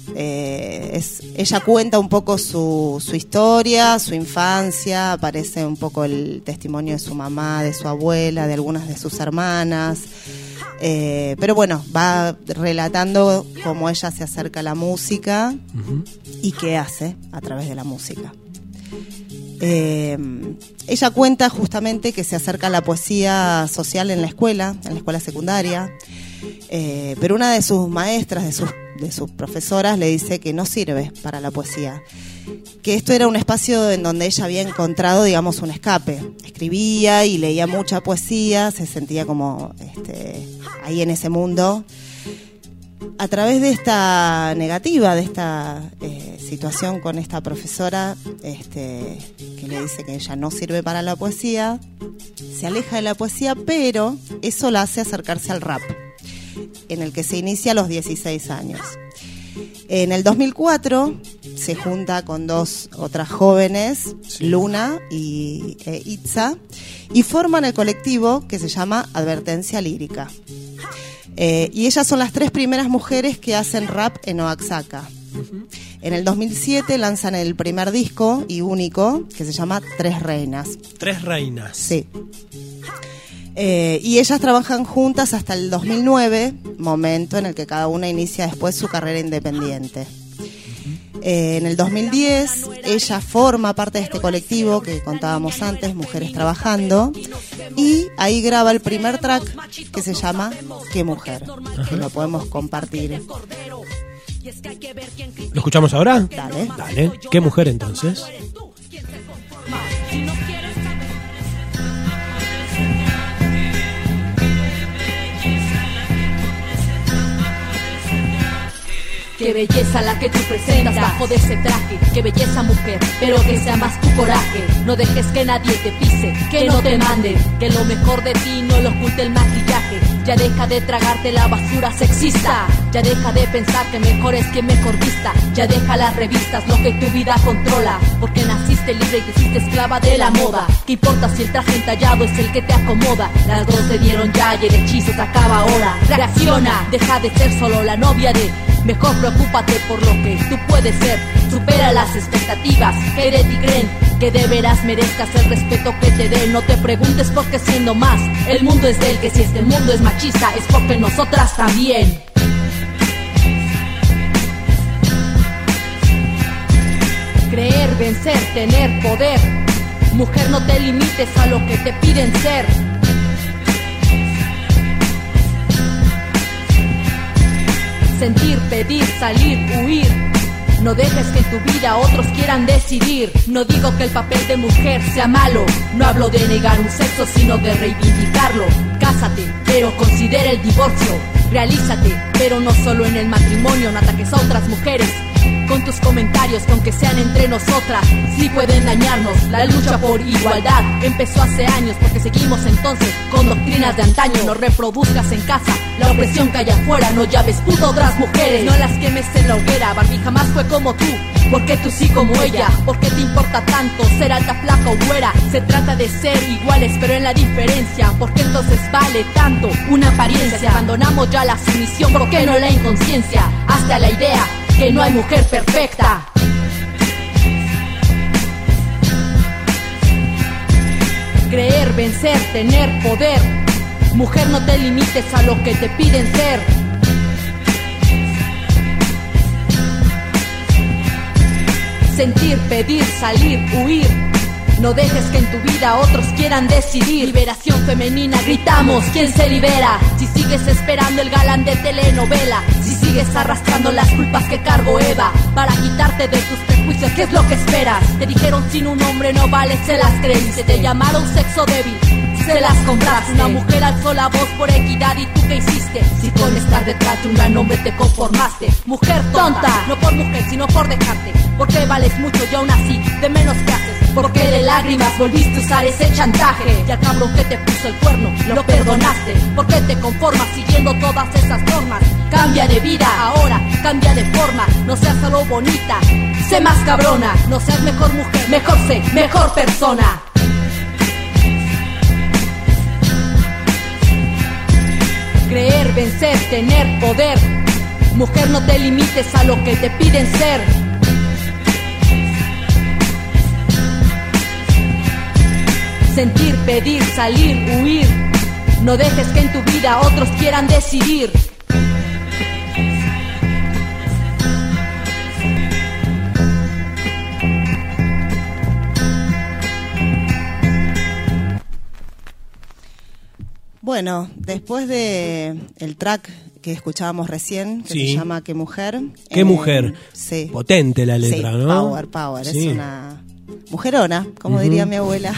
Eh, es, ella cuenta un poco su, su historia, su infancia, aparece un poco el testimonio de su mamá, de su abuela, de algunas de sus hermanas. Eh, pero bueno, va relatando cómo ella se acerca a la música uh-huh. y qué hace a través de la música. Eh, ella cuenta justamente que se acerca a la poesía social en la escuela, en la escuela secundaria, eh, pero una de sus maestras, de sus, de sus profesoras, le dice que no sirve para la poesía, que esto era un espacio en donde ella había encontrado, digamos, un escape. Escribía y leía mucha poesía, se sentía como este, ahí en ese mundo. A través de esta negativa, de esta eh, situación con esta profesora, este, que le dice que ella no sirve para la poesía, se aleja de la poesía, pero eso la hace acercarse al rap, en el que se inicia a los dieciséis años. En el dos mil cuatro se junta con dos otras jóvenes, sí. Luna y eh, Itza, y forman el colectivo que se llama Advertencia Lírica. Eh, y ellas son las tres primeras mujeres que hacen rap en Oaxaca. Uh-huh. En el dos mil siete lanzan el primer disco y único que se llama Tres Reinas. Tres Reinas. Sí. Eh, y ellas trabajan juntas hasta el dos mil nueve, momento en el que cada una inicia después su carrera independiente. Eh, en el dos mil diez ella forma parte de este colectivo que contábamos antes, Mujeres Trabajando, y ahí graba el primer track que se llama Qué Mujer. Ajá. Que lo podemos compartir. ¿Lo escuchamos ahora? Dale. Dale. ¿Qué mujer entonces? Qué belleza la que tú presentas bajo de ese traje. Qué belleza mujer, pero que sea más tu coraje. No dejes que nadie te pise, que no te manden, que lo mejor de ti no lo oculte el maquillaje. Ya deja de tragarte la basura sexista. Ya deja de pensar que mejor es quien mejor vista. Ya deja las revistas, lo que tu vida controla. Porque naciste libre y te hiciste esclava de la moda. ¿Qué importa si el traje entallado es el que te acomoda? Las dos se dieron ya y el hechizo se acaba ahora. Reacciona, deja de ser solo la novia de... Mejor preocúpate por lo que tú puedes ser. Supera las expectativas que de ti creen. Que de veras merezcas el respeto que te den. No te preguntes por qué siendo más. El mundo es de él, que si este mundo es machista es porque nosotras también. Creer, vencer, tener poder. Mujer, no te limites a lo que te piden ser. Sentir, pedir, salir, huir. No dejes que en tu vida otros quieran decidir. No digo que el papel de mujer sea malo. No hablo de negar un sexo, sino de reivindicarlo. Cásate, pero considera el divorcio. Realízate, pero no solo en el matrimonio. No ataques a otras mujeres con tus comentarios, que aunque sean entre nosotras, sí pueden dañarnos. La lucha por igualdad empezó hace años, porque seguimos entonces con doctrinas de antaño. No reproduzcas en casa la opresión que hay afuera. No llaves puto a otras mujeres, no las quemes en la hoguera. Barbie jamás fue como tú, porque tú sí como ella. ¿Por qué te importa tanto ser alta, flaca o güera? Se trata de ser iguales, pero en la diferencia. ¿Por qué entonces vale tanto una apariencia? Si abandonamos ya la sumisión, ¿por qué no la inconsciencia? Hasta la idea que no hay mujer perfecta. Creer, vencer, tener poder. Mujer, no te limites a lo que te piden ser. Sentir, pedir, salir, huir. No dejes que en tu vida otros quieran decidir. Liberación femenina, gritamos, ¿quién se libera? Si sigues esperando el galán de telenovela, si sigues arrastrando las culpas que cargó Eva, para quitarte de tus prejuicios, ¿qué es lo que esperas? Te dijeron sin un hombre no vales, se las creíste. Te llamaron sexo débil, se las compraste. Una mujer alzó la voz por equidad, ¿y tú qué hiciste? Si con estar detrás de un gran hombre te conformaste. Mujer tonta, no por mujer sino por dejarte. Porque vales mucho y aún así de menos que haces. Porque de lágrimas volviste a usar ese chantaje. Y al cabrón que te puso el cuerno lo perdonaste. ¿Por qué te conformas siguiendo todas esas normas? Cambia de vida ahora, cambia de forma. No seas solo bonita, sé más cabrona. No seas mejor mujer, mejor sé, mejor persona. Creer, vencer, tener poder. Mujer, no te limites a lo que te piden ser. Sentir, pedir, salir, huir. No dejes que en tu vida otros quieran decidir. Bueno, después de el track que escuchábamos recién, que Sí. se llama ¿Qué mujer? ¿Qué eh, mujer? Sí. Potente la letra, Sí, ¿no? Power, power. Sí. Es una mujerona, como Ujú. diría mi abuela.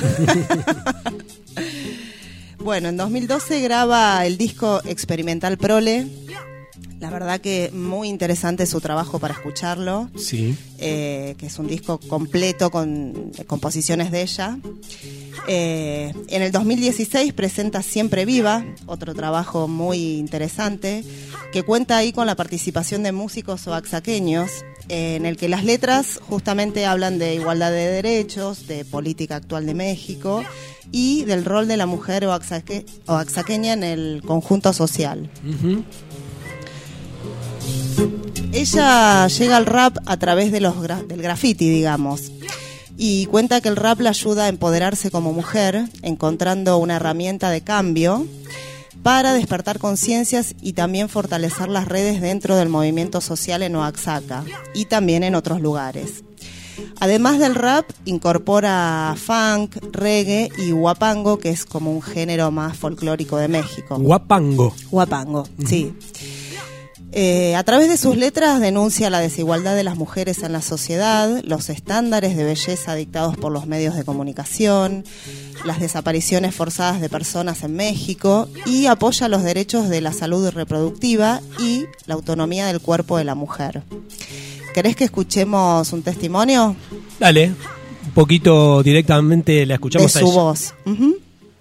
Bueno, en dos mil doce graba el disco Experimental Prole. La verdad que muy interesante su trabajo para escucharlo. Sí. Eh, que es un disco completo con composiciones de ella. Eh, en el dos mil dieciséis presenta Siempre Viva, otro trabajo muy interesante, que cuenta ahí con la participación de músicos oaxaqueños, eh, en el que las letras justamente hablan de igualdad de derechos, de política actual de México y del rol de la mujer oaxaque- oaxaqueña en el conjunto social. Ujú. Ella llega al rap a través de los gra- del graffiti, digamos, y cuenta que el rap la ayuda a empoderarse como mujer, encontrando una herramienta de cambio para despertar conciencias y también fortalecer las redes dentro del movimiento social en Oaxaca y también en otros lugares. Además del rap, incorpora funk, reggae y huapango, que es como un género más folclórico de México. Huapango. Huapango, sí. Eh, a través de sus letras denuncia la desigualdad de las mujeres en la sociedad, los estándares de belleza dictados por los medios de comunicación, las desapariciones forzadas de personas en México y apoya los derechos de la salud reproductiva y la autonomía del cuerpo de la mujer. ¿Querés que escuchemos un testimonio? Dale, un poquito directamente la escuchamos de a su ella. voz. Ujú.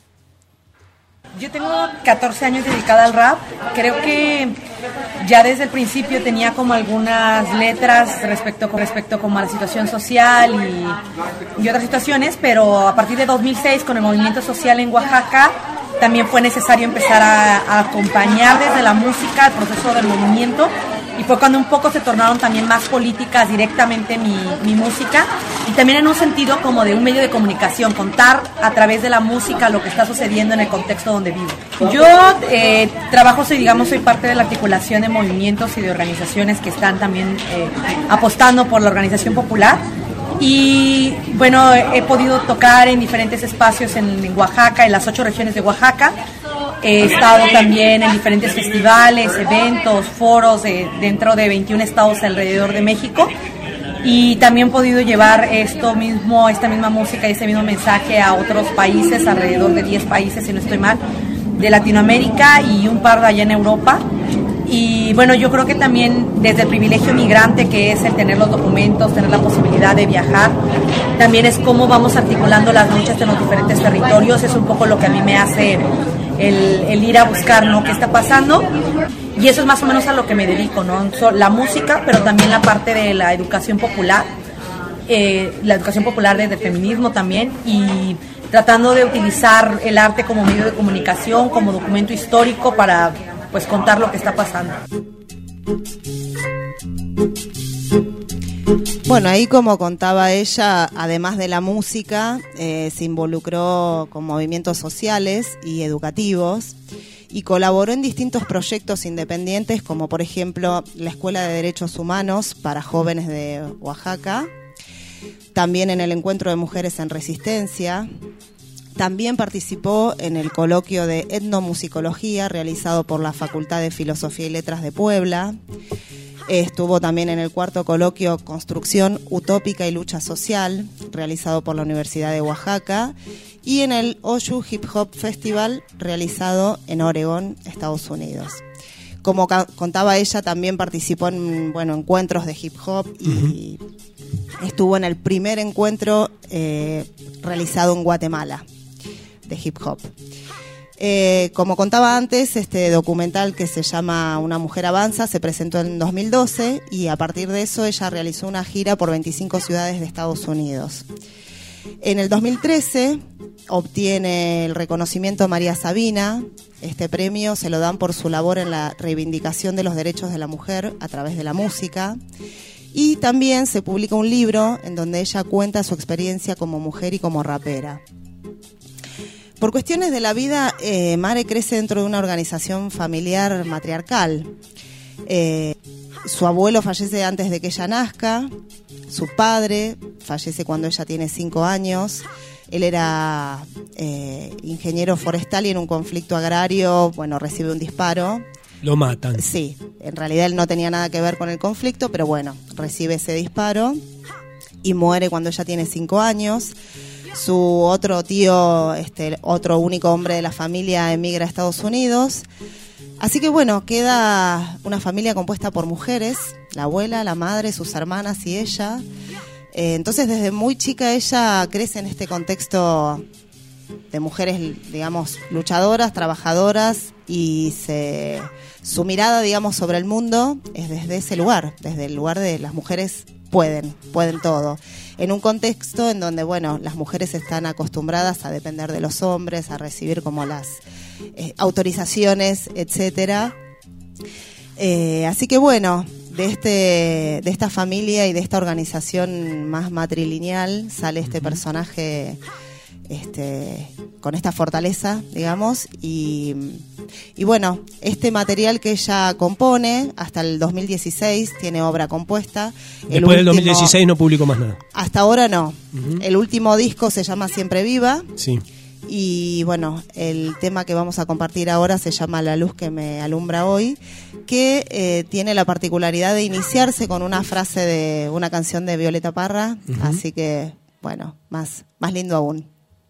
Yo tengo catorce años dedicada al rap. Creo que ya desde el principio tenía como algunas letras respecto, con respecto como a la situación social y, y otras situaciones, pero a partir de dos mil seis con el movimiento social en Oaxaca también fue necesario empezar a, a acompañar desde la música el proceso del movimiento, y fue cuando un poco se tornaron también más políticas directamente mi, mi música, y también en un sentido como de un medio de comunicación, contar a través de la música lo que está sucediendo en el contexto donde vivo. Yo eh, trabajo, soy, digamos, soy parte de la articulación de movimientos y de organizaciones que están también eh, apostando por la organización popular. Y bueno, he podido tocar en diferentes espacios en, en Oaxaca, en las ocho regiones de Oaxaca. He estado también en diferentes festivales, eventos, foros de, dentro de veintiún estados alrededor de México. Y también he podido llevar esto mismo, esta misma música y este mismo mensaje a otros países, alrededor de diez países, si no estoy mal, de Latinoamérica y un par de allá en Europa. Y bueno, yo creo que también desde el privilegio migrante, que es el tener los documentos, tener la posibilidad de viajar, también es cómo vamos articulando las luchas en los diferentes territorios. Es un poco lo que a mí me hace el, el ir a buscar, ¿no?, qué está pasando. Y eso es más o menos a lo que me dedico, ¿no? La música, pero también la parte de la educación popular, eh, la educación popular desde el feminismo también, y tratando de utilizar el arte como medio de comunicación, como documento histórico para, pues, contar lo que está pasando. Bueno, ahí, como contaba ella, además de la música, eh, se involucró con movimientos sociales y educativos y colaboró en distintos proyectos independientes, como por ejemplo la Escuela de Derechos Humanos para Jóvenes de Oaxaca, también en el Encuentro de Mujeres en Resistencia. También participó en el coloquio de etnomusicología realizado por la Facultad de Filosofía y Letras de Puebla. Estuvo también en el cuarto coloquio Construcción Utópica y Lucha Social, realizado por la Universidad de Oaxaca, y en el Oshu Hip Hop Festival, realizado en Oregón, Estados Unidos. Como ca- contaba ella, también participó en, bueno, encuentros de hip hop y uh-huh. estuvo en el primer encuentro eh, realizado en Guatemala de hip hop. Eh, como contaba antes, este documental que se llama Una Mujer Avanza se presentó en dos mil doce y a partir de eso ella realizó una gira por veinticinco ciudades de Estados Unidos. En el dos mil trece obtiene el reconocimiento María Sabina. Este premio se lo dan por su labor en la reivindicación de los derechos de la mujer a través de la música. Y también se publica un libro en donde ella cuenta su experiencia como mujer y como rapera. Por cuestiones de la vida, eh, Mare crece dentro de una organización familiar matriarcal. Eh, su abuelo fallece antes de que ella nazca, su padre fallece cuando ella tiene cinco años. Él era eh, ingeniero forestal y en un conflicto agrario, bueno, recibe un disparo. Lo matan. Sí, en realidad él no tenía nada que ver con el conflicto, pero bueno, recibe ese disparo y muere cuando ella tiene cinco años. Su otro tío, este, otro único hombre de la familia, emigra a Estados Unidos. Así que bueno, queda una familia compuesta por mujeres, la abuela, la madre, sus hermanas y ella. Eh, entonces desde muy chica ella crece en este contexto de mujeres, digamos, luchadoras, trabajadoras, y se, su mirada, digamos, sobre el mundo es desde ese lugar, desde el lugar de las mujeres pueden, pueden todo. En un contexto en donde, bueno, las mujeres están acostumbradas a depender de los hombres, a recibir como las eh, autorizaciones, etcétera. Eh, así que bueno, de este, de esta familia y de esta organización más matrilineal sale este personaje este, con esta fortaleza, digamos, y, y bueno, este material que ella compone hasta el dos mil dieciséis tiene obra compuesta. Después el último, del dos mil dieciséis no publicó más nada. Hasta ahora no. Uh-huh. El último disco se llama Siempre Viva. Sí. Y bueno, el tema que vamos a compartir ahora se llama La luz que me alumbra hoy, que eh, tiene la particularidad de iniciarse con una frase de una canción de Violeta Parra, uh-huh. Así que bueno, más, más lindo aún.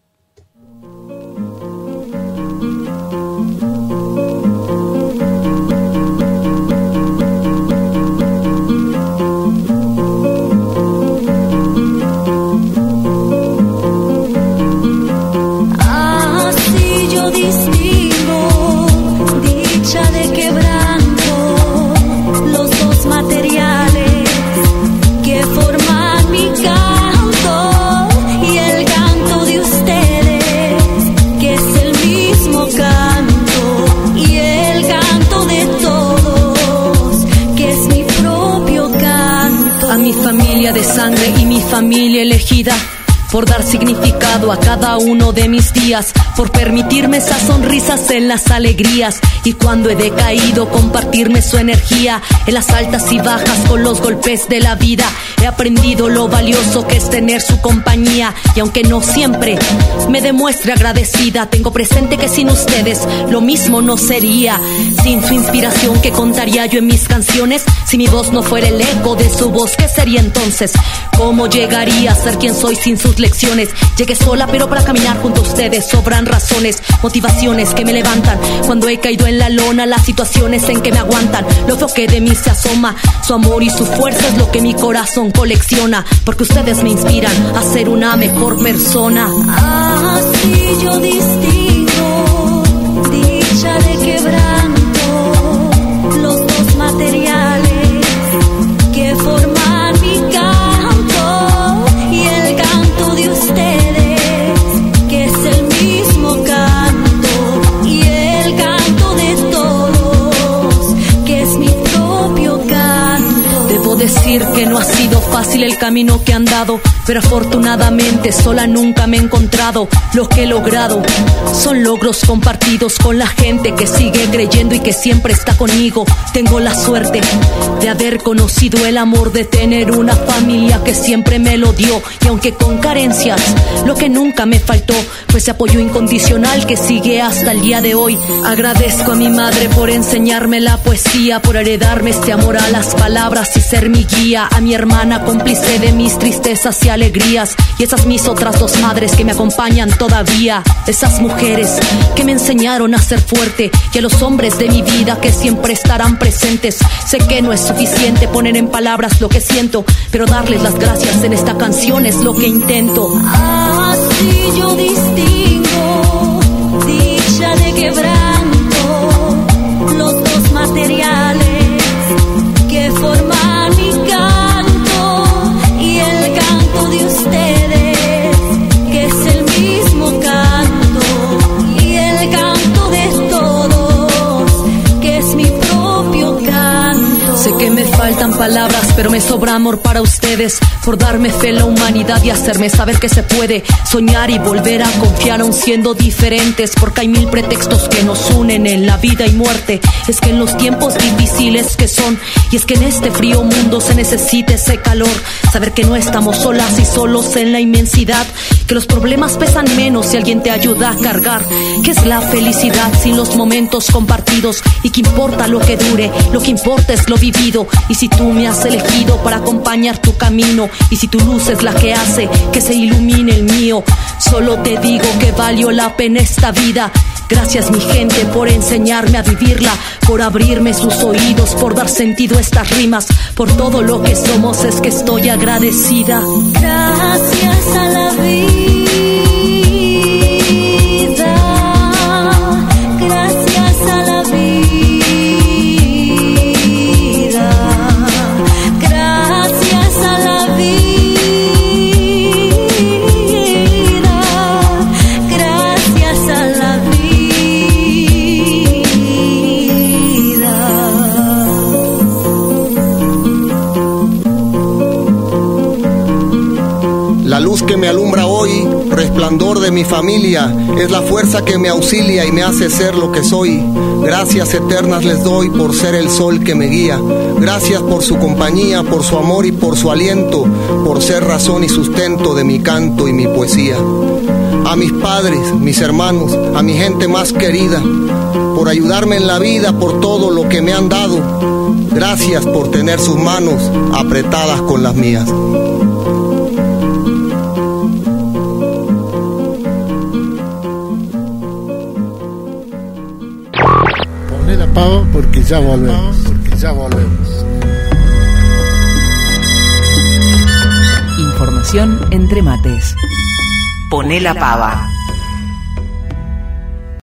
De sangre y mi familia elegida, por dar significado a cada uno de mis días, por permitirme esas sonrisas en las alegrías, y cuando he decaído compartirme su energía en las altas y bajas con los golpes de la vida. He aprendido lo valioso que es tener su compañía, y aunque no siempre me demuestre agradecida, tengo presente que sin ustedes lo mismo no sería. Sin su inspiración, ¿qué contaría yo en mis canciones? Si mi voz no fuera el eco de su voz, ¿qué sería entonces? ¿Cómo llegaría a ser quien soy sin sus lecciones? Llegué sola, pero para caminar junto a ustedes sobran razones, motivaciones que me levantan cuando he caído en la lona, las situaciones en que me aguantan. Lo veo que de mí se asoma, su amor y su fuerza es lo que mi corazón colecciona, porque ustedes me inspiran a ser una mejor persona. Así yo distingo dicha de quebranto, los dos materiales que forman mi canto y el canto de ustedes, que es el mismo canto, y el canto de todos, que es mi propio canto. Debo decir que no ha sido fácil el camino que han dado, pero afortunadamente sola nunca me he encontrado. Lo que he logrado son logros compartidos con la gente que sigue creyendo y que siempre está conmigo. Tengo la suerte de haber conocido el amor, de tener una familia que siempre me lo dio, y aunque con carencias, lo que nunca me faltó fue ese apoyo incondicional que sigue hasta el día de hoy. Agradezco a mi madre por enseñarme la poesía, por heredarme este amor a las palabras y ser mi guía. A mi hermana, cómplice de mis tristezas y alegrías, y esas mis otras dos madres que me acompañan todavía. Esas mujeres que me enseñaron a ser fuerte, y a los hombres de mi vida que siempre estarán presentes. Sé que no es suficiente poner en palabras lo que siento, pero darles las gracias en esta canción es lo que intento. Así yo distingo dicha de quebranto, los dos materiales que forman mi canto y el canto de ustedes, habrá amor para ustedes, por darme fe en la humanidad y hacerme saber que se puede soñar y volver a confiar aun siendo diferentes, porque hay mil pretextos que nos unen en la vida y muerte. Es que en los tiempos difíciles que son, y es que en este frío mundo se necesita ese calor, saber que no estamos solas y solos en la inmensidad, que los problemas pesan menos si alguien te ayuda a cargar, que es la felicidad sin los momentos compartidos, y que importa lo que dure, lo que importa es lo vivido. Y si tú me has elegido para acompañar tu camino, y si tu luz es la que hace que se ilumine el mío, solo te digo que valió la pena esta vida. Gracias mi gente por enseñarme a vivirla, por abrirme sus oídos, por dar sentido a estas rimas, por todo lo que somos es que estoy agradecida. Gracias a la vida, gracias a la vida, gracias a la vida, gracias a la vida. La luz que me alumbra hoy, resplandor de mi familia, es la fuerza que me auxilia y me hace ser lo que soy. Gracias eternas les doy por ser el sol que me guía. Gracias por su compañía, por su amor y por su aliento, por ser razón y sustento de mi canto y mi poesía. A mis padres, mis hermanos, a mi gente más querida, por ayudarme en la vida, por todo lo que me han dado. Gracias por tener sus manos apretadas con las mías. La pava porque ya volvemos, porque ya volvemos. Información entre mates. Poné la pava.